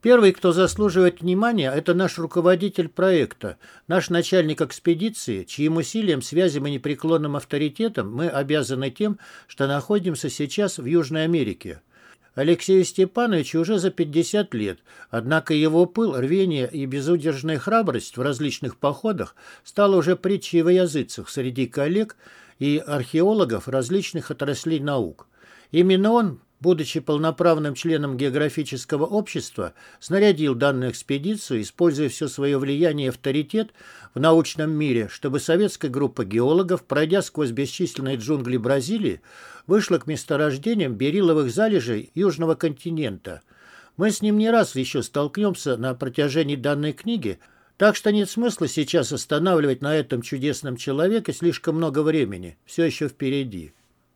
Первый, кто заслуживает внимания, это наш руководитель проекта, наш начальник экспедиции, чьим усилиям, связям и непреклонным авторитетом мы обязаны тем, что находимся сейчас в Южной Америке. Алексею Степановичу уже за 50 лет, однако его пыл, рвение и безудержная храбрость в различных походах стала уже притчей во языцах среди коллег и археологов различных отраслей наук. Именно он, будучи полноправным членом географического общества, снарядил данную экспедицию, используя все свое влияние и авторитет в научном мире, чтобы советская группа геологов, пройдя сквозь бесчисленные джунгли Бразилии, вышла к месторождениям берилловых залежей Южного континента. Мы с ним не раз еще столкнемся на протяжении данной книги, так что нет смысла сейчас останавливать на этом чудесном человеке слишком много времени, все еще впереди.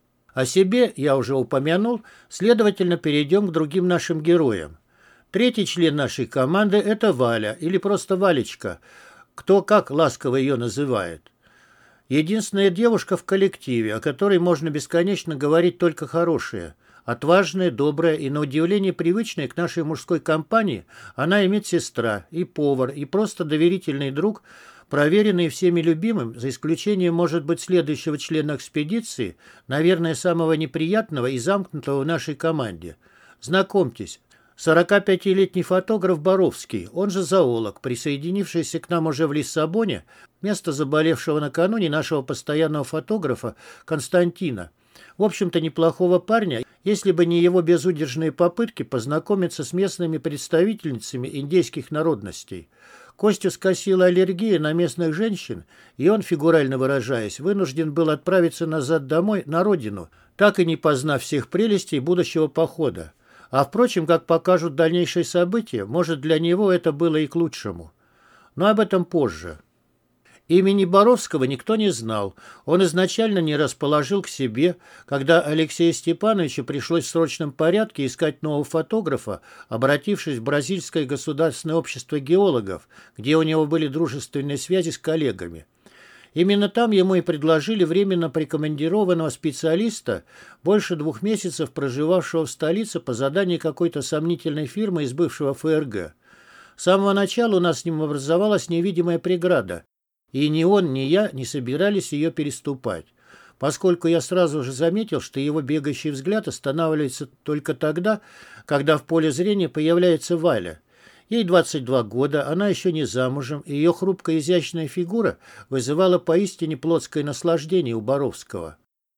О себе я уже упомянул, следовательно, перейдем к другим нашим героям. Третий член нашей команды – это Валя, или просто Валечка, кто как ласково ее называет. Единственная девушка в коллективе, о которой можно бесконечно говорить только хорошее. Отважная, добрая и, на удивление, привычная к нашей мужской компании, она и медсестра, и повар, и просто доверительный друг – проверенный всеми любимым, за исключением, может быть, следующего члена экспедиции, наверное, самого неприятного и замкнутого в нашей команде. Знакомьтесь, 45-летний фотограф Боровский, он же зоолог, присоединившийся к нам уже в Лиссабоне, вместо заболевшего накануне нашего постоянного фотографа Константина. В общем-то, неплохого парня, если бы не его безудержные попытки познакомиться с местными представительницами индейских народностей. Костю скосила аллергия на местных женщин, и он, фигурально выражаясь, вынужден был отправиться назад домой, на родину, так и не познав всех прелестей будущего похода. А, впрочем, как покажут дальнейшие события, может, для него это было и к лучшему. Но об этом позже. Имени Боровского никто не знал. Он изначально не расположил к себе. Когда Алексею Степановичу пришлось в срочном порядке искать нового фотографа, обратившись в Бразильское государственное общество геологов, где у него были дружественные связи с коллегами. Именно там ему и предложили временно прикомандированного специалиста, больше 2 месяцев проживавшего в столице по заданию какой-то сомнительной фирмы из бывшего ФРГ. С самого начала у нас с ним образовалась невидимая преграда. И ни он, ни я не собирались ее переступать, поскольку я сразу же заметил, что его бегающий взгляд останавливается только тогда, когда в поле зрения появляется Валя. Ей 22 года, она еще не замужем, и ее хрупкая изящная фигура вызывала поистине плотское наслаждение у Боровского.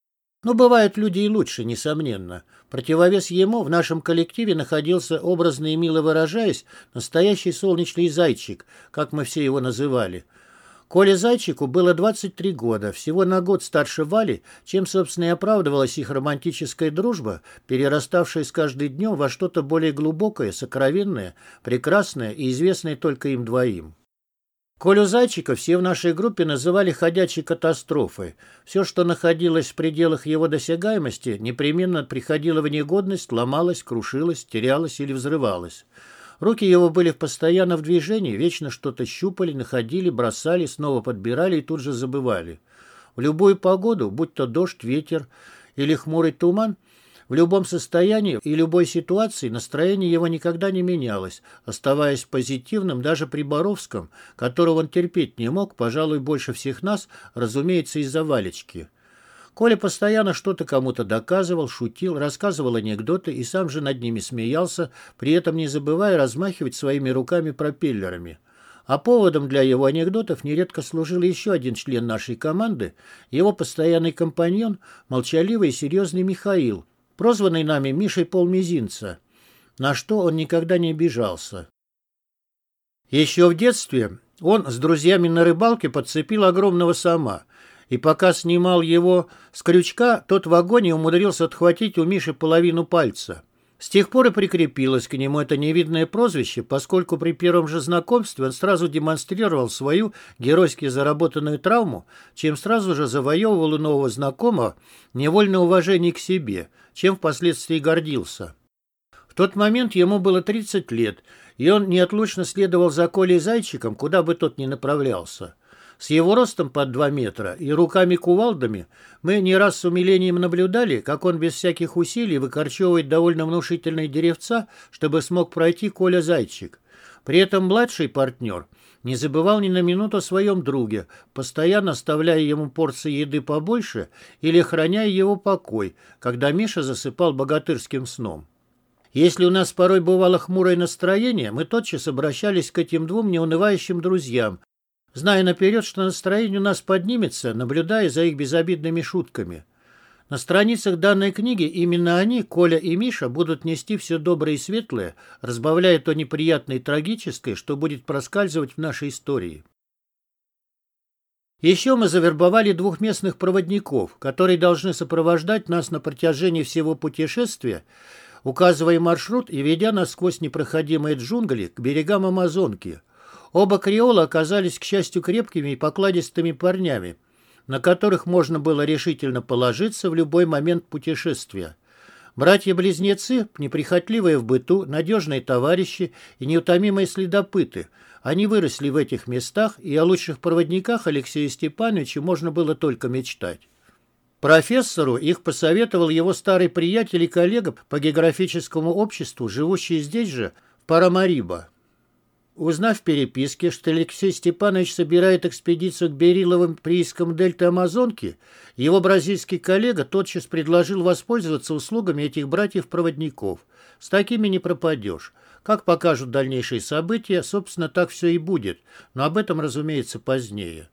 Но бывают люди и лучше, несомненно. Противовес ему в нашем коллективе находился, образно и мило выражаясь, настоящий солнечный зайчик, как мы все его называли. Коле Зайчику было 23 года, всего на год старше Вали, чем, собственно, и оправдывалась их романтическая дружба, перераставшая с каждым днем во что-то более глубокое, сокровенное, прекрасное и известное только им двоим. Колю Зайчика все в нашей группе называли «ходячей катастрофой». Все, что находилось в пределах его досягаемости, непременно приходило в негодность, ломалось, крушилось, терялось или взрывалось. Руки его были постоянно в движении, вечно что-то щупали, находили, бросали, снова подбирали и тут же забывали. В любую погоду, будь то дождь, ветер или хмурый туман, в любом состоянии и любой ситуации настроение его никогда не менялось, оставаясь позитивным даже при Боровском, которого он терпеть не мог, пожалуй, больше всех нас, разумеется, из-за Валечки. Коля постоянно что-то кому-то доказывал, шутил, рассказывал анекдоты и сам же над ними смеялся, при этом не забывая размахивать своими руками-пропеллерами. А поводом для его анекдотов нередко служил еще один член нашей команды, его постоянный компаньон, молчаливый и серьезный Михаил, прозванный нами Мишей Полмизинца, на что он никогда не обижался. Еще в детстве он с друзьями на рыбалке подцепил огромного сома, и пока снимал его с крючка, тот в агонии умудрился отхватить у Миши половину пальца. С тех пор и прикрепилось к нему это невидное прозвище, поскольку при первом же знакомстве он сразу демонстрировал свою геройски заработанную травму, чем сразу же завоевывал у нового знакомого невольное уважение к себе, чем впоследствии гордился. В тот момент ему было 30 лет, и он неотлучно следовал за Колей Зайчиком, куда бы тот ни направлялся. С его ростом под 2 метра и руками-кувалдами мы не раз с умилением наблюдали, как он без всяких усилий выкорчевывает довольно внушительные деревца, чтобы смог пройти Коля Зайчик. При этом младший партнер не забывал ни на минуту о своем друге, постоянно оставляя ему порции еды побольше или охраняя его покой, когда Миша засыпал богатырским сном. Если у нас порой бывало хмурое настроение, мы тотчас обращались к этим двум неунывающим друзьям, зная наперед, что настроение у нас поднимется, наблюдая за их безобидными шутками. На страницах данной книги именно они, Коля и Миша, будут нести все доброе и светлое, разбавляя то неприятное и трагическое, что будет проскальзывать в нашей истории. Еще мы завербовали 2 местных проводников, которые должны сопровождать нас на протяжении всего путешествия, указывая маршрут и ведя нас сквозь непроходимые джунгли к берегам Амазонки. Оба креола оказались, к счастью, крепкими и покладистыми парнями, на которых можно было решительно положиться в любой момент путешествия. Братья-близнецы, неприхотливые в быту, надежные товарищи и неутомимые следопыты. Они выросли в этих местах, и о лучших проводниках Алексея Степановича можно было только мечтать. Профессору их посоветовал его старый приятель и коллега по географическому обществу, живущий здесь же, в Парамарибо. Узнав в переписке, что Алексей Степанович собирает экспедицию к Бериловым приискам дельты Амазонки, его бразильский коллега тотчас предложил воспользоваться услугами этих братьев-проводников. С такими не пропадешь. Как покажут дальнейшие события, собственно, так все и будет, но об этом, разумеется, позднее.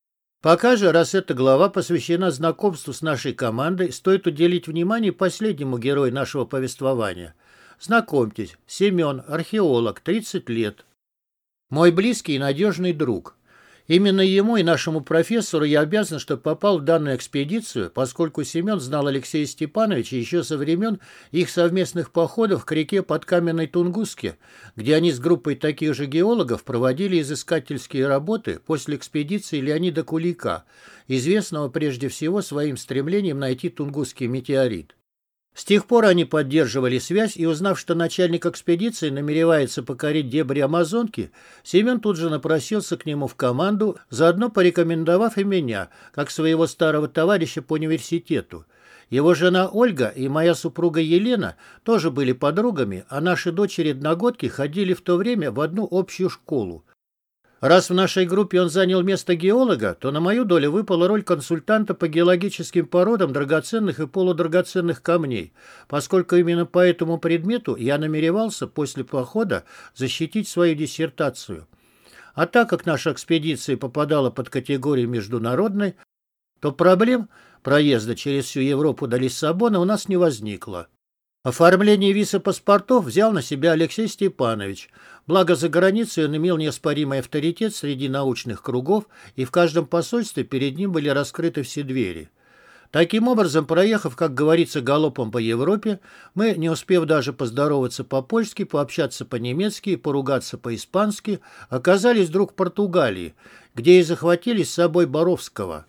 Пока же, раз эта глава посвящена знакомству с нашей командой, стоит уделить внимание последнему герою нашего повествования. Знакомьтесь, Семен, археолог, 30 лет. Мой близкий и надежный друг. Именно ему и нашему профессору я обязан, что попал в данную экспедицию, поскольку Семен знал Алексея Степановича еще со времен их совместных походов к реке Подкаменной Тунгуске, где они с группой таких же геологов проводили изыскательские работы после экспедиции Леонида Кулика, известного прежде всего своим стремлением найти тунгусский метеорит. С тех пор они поддерживали связь, и, узнав, что начальник экспедиции намеревается покорить дебри Амазонки, Семен тут же напросился к нему в команду, заодно порекомендовав и меня, как своего старого товарища по университету. Его жена Ольга и моя супруга Елена тоже были подругами, а наши дочери-одногодки ходили в то время в одну общую школу. Раз в нашей группе он занял место геолога, то на мою долю выпала роль консультанта по геологическим породам драгоценных и полудрагоценных камней, поскольку именно по этому предмету я намеревался после похода защитить свою диссертацию. А так как наша экспедиция попадала под категорию международной, то проблем проезда через всю Европу до Лиссабона у нас не возникло. Оформление виз и паспортов взял на себя Алексей Степанович. Благо, за границей он имел неоспоримый авторитет среди научных кругов, и в каждом посольстве перед ним были раскрыты все двери. Таким образом, проехав, как говорится, галопом по Европе, мы, не успев даже поздороваться по-польски, пообщаться по-немецки и поругаться по-испански, оказались вдруг в Португалии, где и захватили с собой Боровского.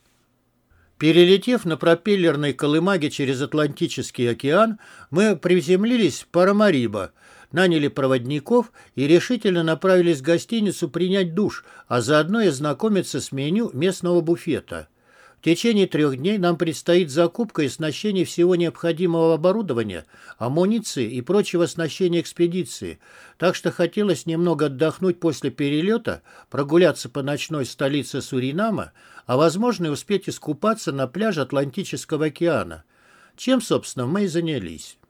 Перелетев на пропеллерной колымаге через Атлантический океан, мы приземлились в Парамарибо, наняли проводников и решительно направились в гостиницу принять душ, а заодно и ознакомиться с меню местного буфета. В течение 3 дней нам предстоит закупка и оснащение всего необходимого оборудования, амуниции и прочего оснащения экспедиции, так что хотелось немного отдохнуть после перелета, прогуляться по ночной столице Суринама, а возможно и успеть искупаться на пляже Атлантического океана, чем, собственно, мы и занялись.